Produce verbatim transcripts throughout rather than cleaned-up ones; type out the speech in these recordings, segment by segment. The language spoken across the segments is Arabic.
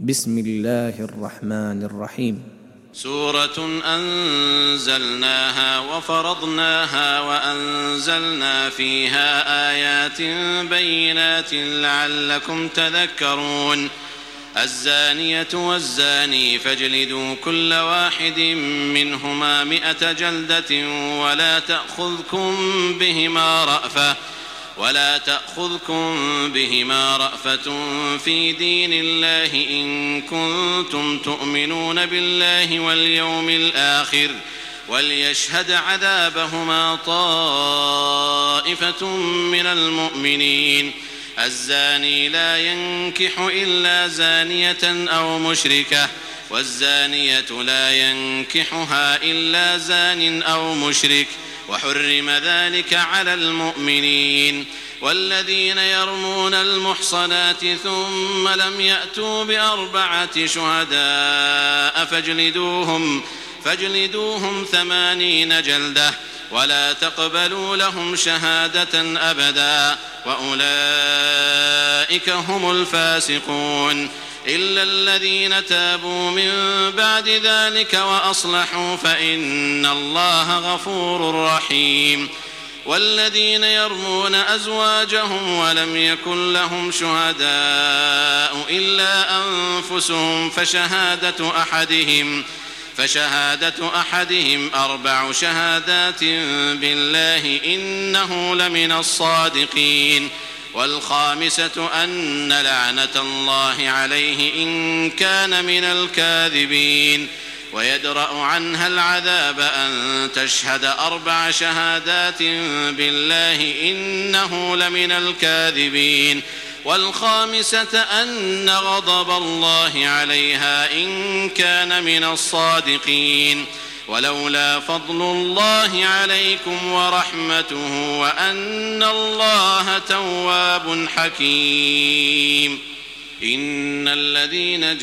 بسم الله الرحمن الرحيم. سورة أنزلناها وفرضناها وأنزلنا فيها آيات بينات لعلكم تذكرون. الزانية والزاني فاجلدوا كل واحد منهما مئة جلدة ولا تأخذكم بهما رأفة ولا تأخذكم بهما رأفة في دين الله إن كنتم تؤمنون بالله واليوم الآخر وليشهد عذابهما طائفة من المؤمنين. الزاني لا ينكح إلا زانية أو مشركة والزانية لا ينكحها إلا زان أو مشرك وحرم ذلك على المؤمنين. والذين يرمون المحصنات ثم لم يأتوا بأربعة شهداء فاجلدوهم, فاجلدوهم ثمانين جلدة ولا تقبلوا لهم شهادة أبدا وأولئك هم الفاسقون إلا الذين تابوا من بعد ذلك وأصلحوا فإن الله غفور رحيم. والذين يرمون أزواجهم ولم يكن لهم شهداء إلا أنفسهم فشهادة أحدهم فشهادة أحدهم أربع شهادات بالله إنه لمن الصادقين. والخامسة أن لعنة الله عليه إن كان من الكاذبين. ويدرأ عنها العذاب أن تشهد أربع شهادات بالله إنه لمن الكاذبين. والخامسة أن غضب الله عليها إن كان من الصادقين. ولولا فضل الله عليكم ورحمته وأن الله تواب حكيم. إن الذين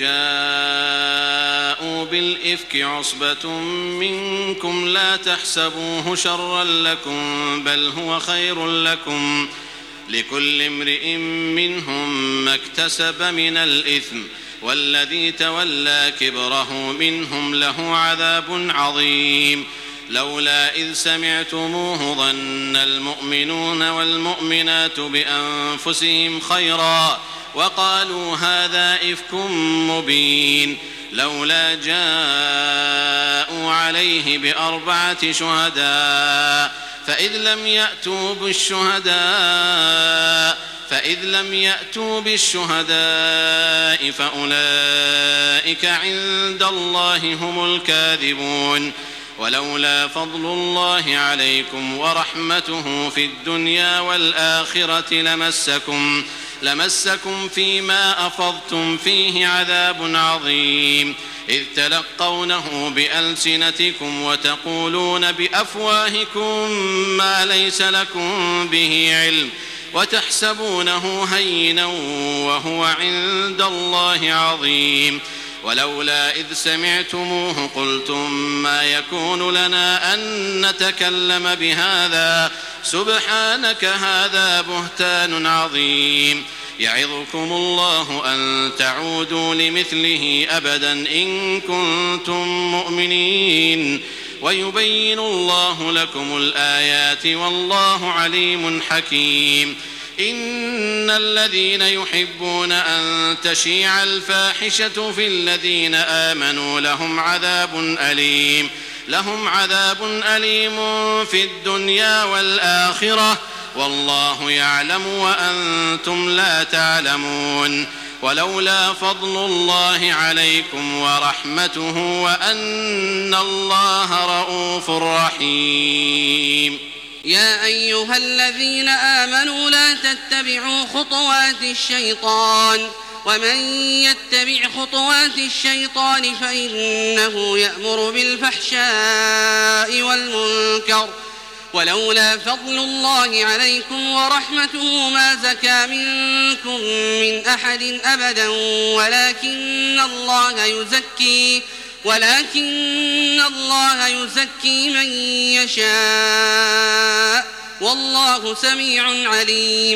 جاءوا بالإفك عصبة منكم لا تحسبوه شرا لكم بل هو خير لكم لكل امرئ منهم ما اكتسب من الإثم والذي تولى كبره منهم له عذاب عظيم. لولا إذ سمعتموه ظن المؤمنون والمؤمنات بأنفسهم خيرا وقالوا هذا إفك مبين. لولا جاءوا عليه بأربعة شهداء فإذ لم يأتوا بالشهداء فإذ لم يأتوا بالشهداء فأولئك عند الله هم الكاذبون. ولولا فضل الله عليكم ورحمته في الدنيا والآخرة لمسكم لمسكم فيما أفضتم فيه عذاب عظيم إذ تلقونه بألسنتكم وتقولون بأفواهكم ما ليس لكم به علم وتحسبونه هينا وهو عند الله عظيم. ولولا إذ سمعتموه قلتم ما يكون لنا أن نتكلم بهذا سبحانك هذا بهتان عظيم. يعظكم الله أن تعودوا لمثله أبدا إن كنتم مؤمنين ويبين الله لكم الآيات والله عليم حكيم. إن الذين يحبون أن تشيع الفاحشة في الذين آمنوا لهم عذاب أليم لهم عذاب أليم في الدنيا والآخرة والله يعلم وأنتم لا تعلمون. ولولا فضل الله عليكم ورحمته وأن الله رؤوف رحيم. يا أيها الذين آمنوا لا تتبعوا خطوات الشيطان ومن يتبع خطوات الشيطان فإنه يأمر بالفحشاء والمنكر. ولولا فضل الله عليكم ورحمته ما زكى منكم من أحد أبدا ولكن الله يزكي ولكن الله يزكي من يشاء والله سميع عليم.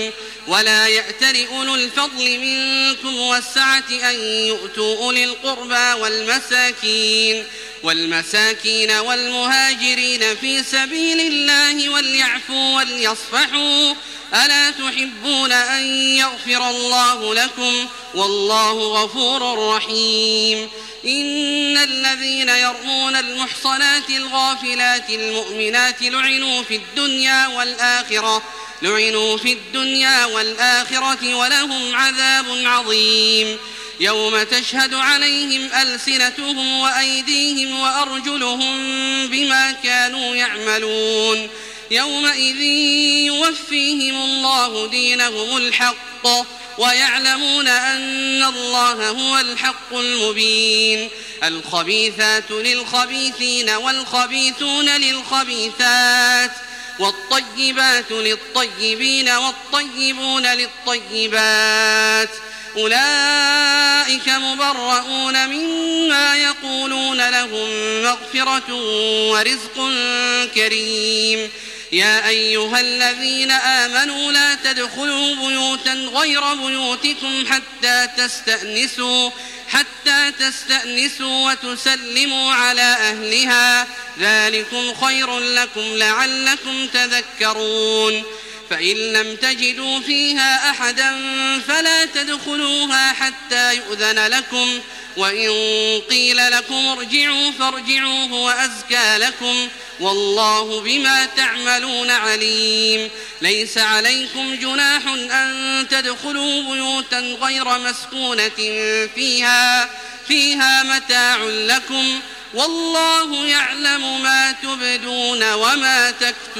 ولا يأتل أولو الفضل منكم والسعة أن يؤتوا أولي القربى والمساكين والمساكين والمهاجرين في سبيل الله وليعفوا وليصفحوا ألا تحبون أن يغفر الله لكم والله غفور رحيم إن الذين يرمون المحصنات الغافلات المؤمنات لعنوا في الدنيا والآخرة لعنوا في الدنيا والآخرة ولهم عذاب عظيم يوم تشهد عليهم ألسنتهم وأيديهم وأرجلهم بما كانوا يعملون يومئذ يوفيهم الله دينهم الحق ويعلمون أن الله هو الحق المبين الخبيثات للخبيثين والخبيثون للخبيثات والطيبات للطيبين والطيبون للطيبات أولئك مبرؤون مما يقولون لهم مغفرة ورزق كريم يا أيها الذين آمنوا لا تدخلوا بيوتا غير بيوتكم حتى تستأنسوا حتى تستأنسوا وتسلموا على أهلها ذلكم خير لكم لعلكم تذكرون فإن لم تجدوا فيها أحدا فلا تدخلوها حتى يؤذن لكم وإن قيل لكم ارجعوا فارجعوا هو أزكى لكم والله بما تعملون عليم ليس عليكم جناح أن تدخلوا بيوتا غير مسكونة فيها فيها متاع لكم والله يعلم ما تبدون وما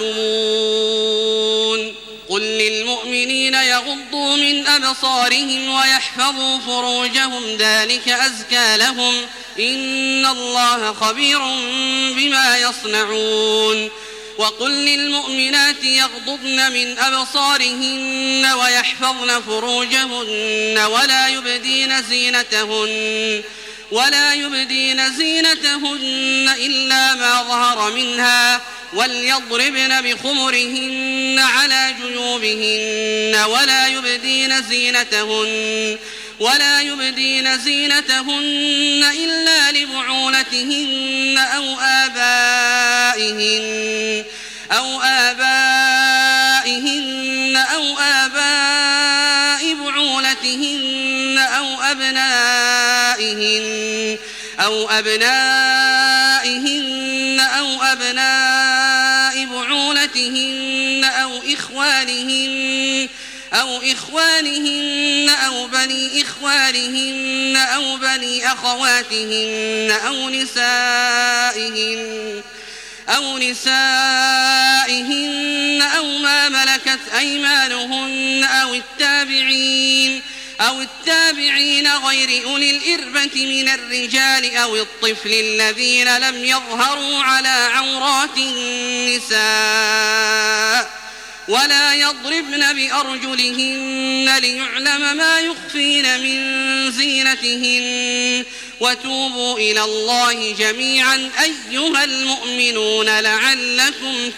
تكتمون قل للمؤمنين يغضوا من أبصارهم ويحفظوا فروجهم ذلك أزكى لهم إن الله خبير بما يصنعون وقل للمؤمنات يغضضن من أبصارهن ويحفظن فروجهن ولا يبدين زينتهن ولا يبدين زينتهن إلا ما ظهر منها وليضربن بخمرهن على جيوبهن ولا يبدين زينتهن ولا يبدين زينتهن إلا لبعولتهن أو آبائهن أو آبائهن أو آباء بعولتهن أو أبنائهن أو أبنائهن أو أبناء بعولتهن أو إخوانهن أو إخوانهن أو بني إخوانهن أو بني أخواتهن أو نسائهن أو نسائهن أو ما ملكت أيمانهن أو التابعين أو التابعين غير أولي الإربة من الرجال أو الطفل الذين لم يظهروا على عورات النساء ولا يضربن بأرجلهن ليعلم ما يخفين من زينتهن وتوبوا إلى الله جميعا أيها المؤمنون لعلكم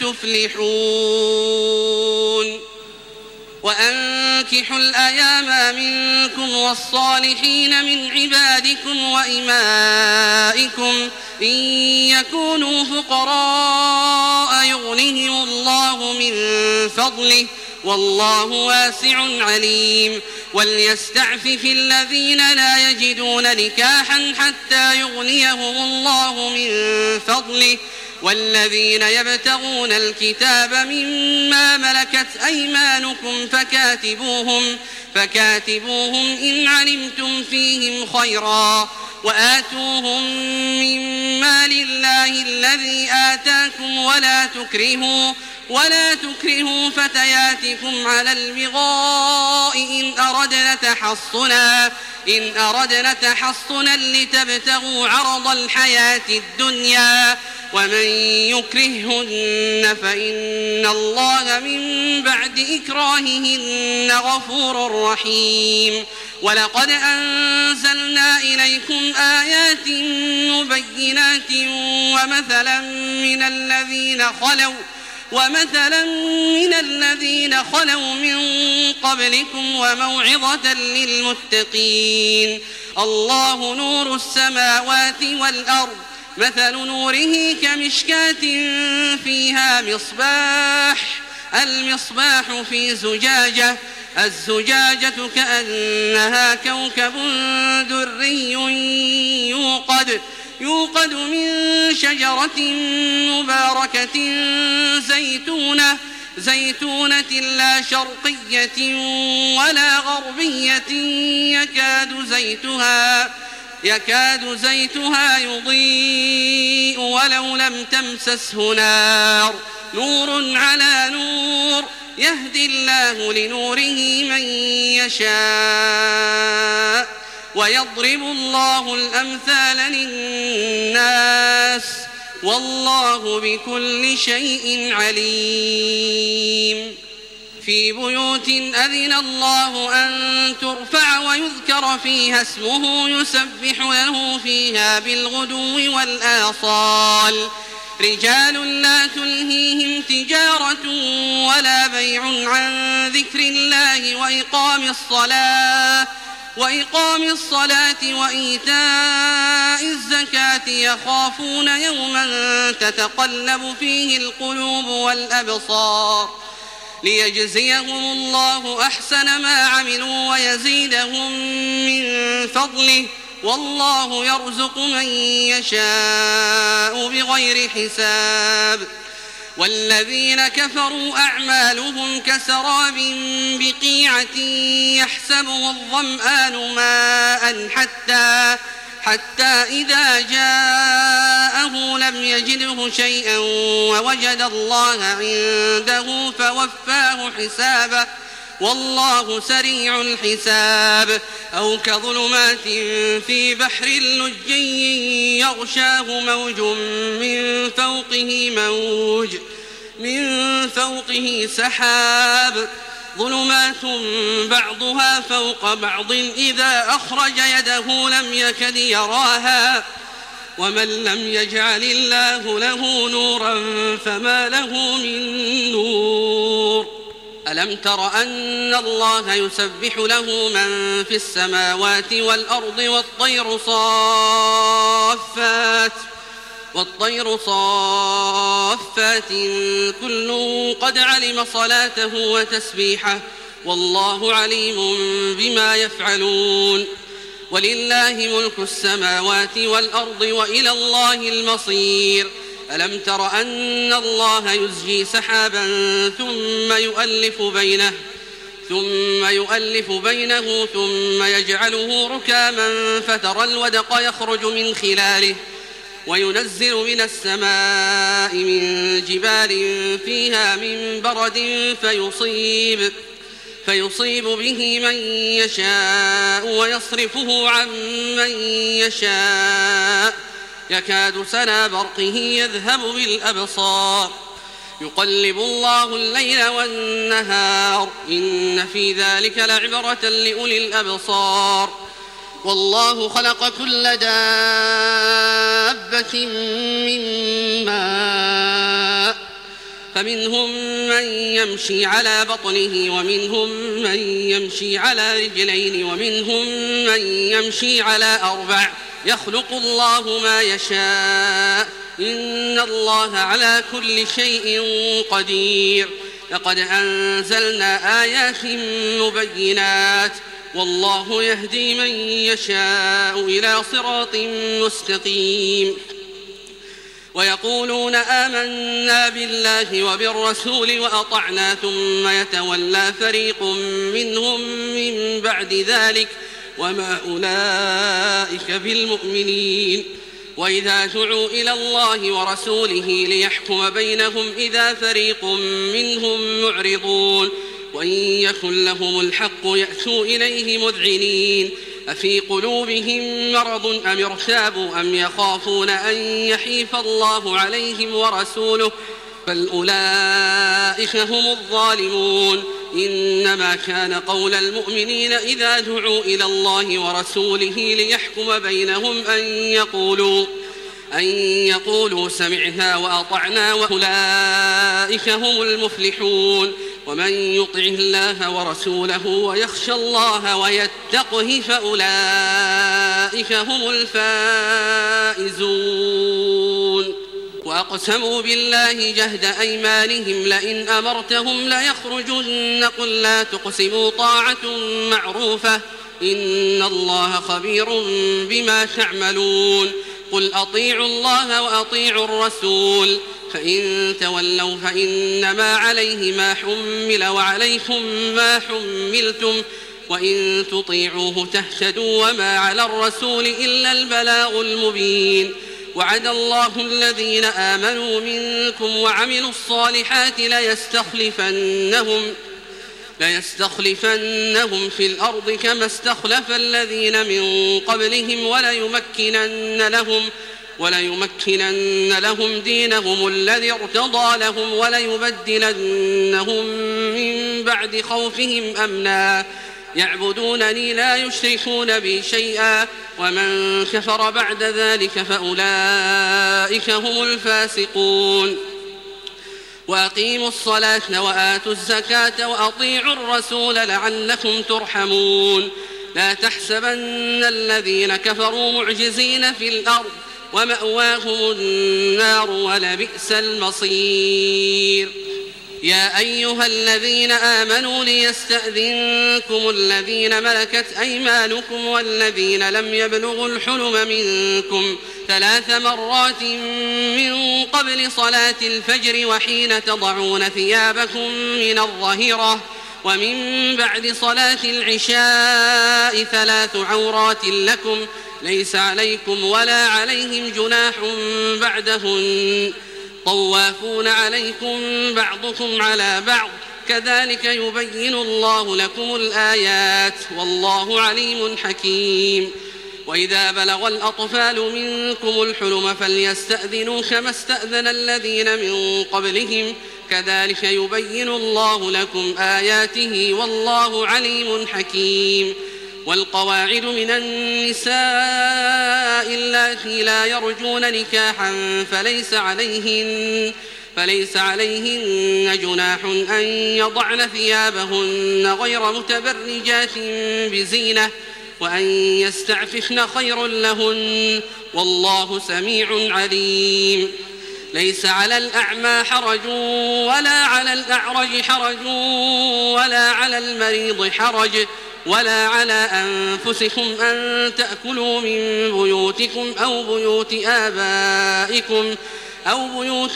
تفلحون وأنكحوا الأيام منكم والصالحين من عبادكم وإمائكم إن يكونوا فقراء يغنهم الله من فضله والله واسع عليم وليستعفف الذين لا يجدون نكاحا حتى يغنيهم الله من فضله والذين يبتغون الكتاب مما ملكت أيمانكم فكاتبوهم فكاتبوهم إن علمتم فيهم خيرا وآتوهم من مال الله الذي آتاكم ولا تكرهوا ولا تكرهوا فتياتكم على البغاء إن أردنا تحصنا إن أردنا تحصنا لتبتغوا عرض الحياة الدنيا ومن يكرههن فإن الله من بعد إكراههن غفور رحيم ولقد أنزلنا إليكم آيات مبينات ومثلا من الذين خلوا ومثلا من الذين خلوا من قبلكم وموعظة للمتقين. الله نور السماوات والأرض مثل نوره كمشكاة فيها مصباح المصباح في زجاجة الزجاجة كأنها كوكب دري يوقد يوقد من شجرة مباركة زيتونة زيتونة لا شرقية ولا غربية يكاد زيتها يكاد زيتها يضيء ولو لم تمسسه نار نور على نور يهدي الله لنوره من يشاء ويضرب الله الأمثال للناس والله بكل شيء عليم. في بيوت أذن الله أن ترفع ويذكر فيها اسمه يسبح له فيها بالغدو والآصال رجال لا تلهيهم تجارة ولا بيع عن ذكر الله وإقام الصلاة وإقام الصلاة وإيتاء الزكاة يخافون يوما تتقلب فيه القلوب والأبصار ليجزيهم الله أحسن ما عملوا ويزيدهم من فضله والله يرزق من يشاء بغير حساب. والذين كفروا أعمالهم كسراب بقيعة يحسبه الظمآن ماء حتى حتى إذا جاءه لم يجده شيئا ووجد الله عنده فوفاه حسابه والله سريع الحساب. أو كظلمات في بحر لجي يغشاه موج من فوقه موج من فوقه سحاب ظلمات بعضها فوق بعض إذا أخرج يده لم يكد يراها ومن لم يجعل الله له نورا فما له من نور. ألم تر أن الله يسبح له من في السماوات والأرض والطير صافات والطير صافات كل قد علم صلاته وتسبيحه والله عليم بما يفعلون. ولله ملك السماوات والأرض وإلى الله المصير. ألم تر أن الله يزجي سحابا ثم يؤلف بينه ثم يؤلف بينه ثم يجعله ركاما فترى الودق يخرج من خلاله وينزل من السماء من جبال فيها من برد فيصيب فيصيب به من يشاء ويصرفه عن من يشاء يكاد سنا برقه يذهب بالأبصار يقلب الله الليل والنهار إن في ذلك لعبرة لأولي الأبصار. والله خلق كل دابة من ماء فمنهم من يمشي على بطنه ومنهم من يمشي على رجلين ومنهم من يمشي على أربع يخلق الله ما يشاء إن الله على كل شيء قدير. لقد أنزلنا آيات مبينات والله يهدي من يشاء إلى صراط مستقيم. ويقولون آمنا بالله وبالرسول وأطعنا ثم يتولى فريق منهم من بعد ذلك وما أولئك بالمؤمنين. وإذا دعوا إلى الله ورسوله ليحكم بينهم إذا فريق منهم معرضون وإن يكن لهم الحق يأتوا إليه مذعنين. أفي قلوبهم مرض أم ارتابوا أم يخافون أن يحيف الله عليهم ورسوله بل أولئك هم الظالمون. إنما كان قول المؤمنين إذا دعوا إلى الله ورسوله ليحكم بينهم أن يقولوا أن يقولوا سمعنا وأطعنا وأولئك هم المفلحون ومن يطع الله ورسوله ويخشى الله ويتقه فأولئك هم الفائزون وأقسموا بالله جهد أيمانهم لئن أمرتهم ليخرجن قل لا تقسموا طاعة معروفة إن الله خبير بما تعملون قل أطيعوا الله وأطيعوا الرسول فإن تولوا فإنما عليه ما حمل وعليكم ما حملتم وإن تطيعوه تهتدوا وما على الرسول إلا البلاغ المبين وعد الله الذين آمنوا منكم وعملوا الصالحات ليستخلفنهم ليستخلفنهم في الأرض كما استخلف الذين من قبلهم وليمكنن لهم وليمكنن لهم دينهم الذي ارتضى لهم وليبدلنهم من بعد خوفهم أمنا يعبدونني لا يشركون بي شيئا ومن كفر بعد ذلك فأولئك هم الفاسقون وأقيموا الصلاة وآتوا الزكاة وأطيعوا الرسول لعلكم ترحمون لا تحسبن الذين كفروا معجزين في الأرض ومأواهم النار ولبئس المصير يا أيها الذين آمنوا ليستأذنكم الذين ملكت أيمانكم والذين لم يبلغوا الحلم منكم ثلاث مرات من قبل صلاة الفجر وحين تضعون ثيابكم من الظهيرة ومن بعد صلاة العشاء ثلاث عورات لكم ليس عليكم ولا عليهم جناح بعدهن طوافون عليكم بعضكم على بعض كذلك يبين الله لكم الآيات والله عليم حكيم وإذا بلغ الأطفال منكم الحلم فليستأذنوا كما استأذن الذين من قبلهم كذلك يبين الله لكم آياته والله عليم حكيم والقواعد من النساء اللاتي لا يرجون نكاحا فليس عليهن فليس عليهن جناح أن يضعن ثيابهن غير متبرجات بزينة وأن يستعففن خير لهن والله سميع عليم ليس على الأعمى حرج ولا على الأعرج حرج ولا على المريض حرج ولا على أنفسكم أن تأكلوا من بيوتكم أو بيوت آبائكم أو بيوت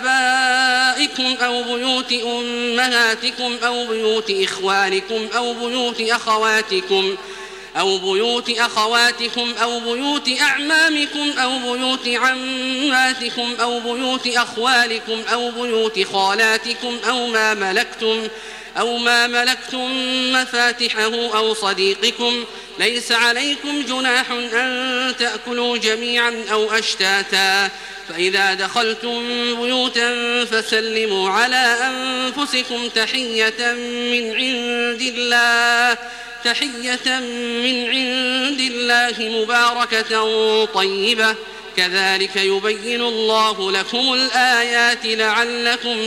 آبائكم أو بيوت أمهاتكم أو بيوت إخوانكم أو بيوت أخواتكم أو بيوت أخواتكم أو بيوت أعمامكم أو بيوت عماتكم أو بيوت أخوالكم أو بيوت خالاتكم أو ما ملكتم أو ما ملكتم مفاتحه أو صديقكم ليس عليكم جناح أن تأكلوا جميعا أو أشتاتا فإذا دخلتم بيوتا فسلموا على أنفسكم تحية من عند الله تحية من عند الله مباركة طيبة كذلك يبين الله لكم الآيات لعلكم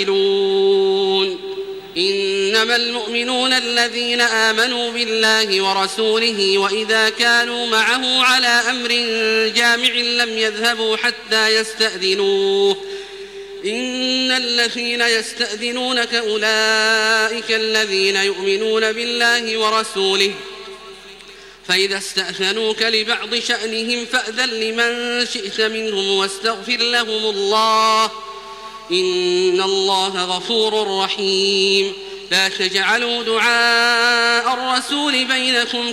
تعقلون إنما المؤمنون الذين آمنوا بالله ورسوله وإذا كانوا معه على أمر جامع لم يذهبوا حتى يستأذنوه إن الذين يستأذنونك أولئك الذين يؤمنون بالله ورسوله فإذا استأذنوك لبعض شأنهم فأذن لمن شئت منهم واستغفر لهم الله إن الله غفور رحيم لا تجعلوا دعاء الرسول بينكم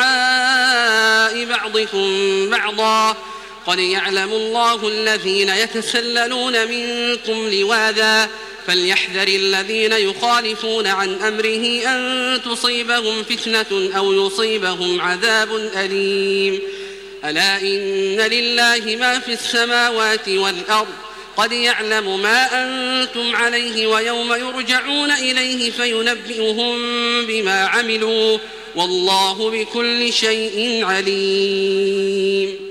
كدعاء بعضكم بعضا قد يعلم الله الذين يتسللون منكم لواذا فليحذر الذين يخالفون عن أمره أن تصيبهم فتنة أو يصيبهم عذاب أليم ألا إن لله ما في السماوات والأرض قد يعلم ما أنتم عليه ويوم يرجعون إليه فينبئهم بما عملوا والله بكل شيء عليم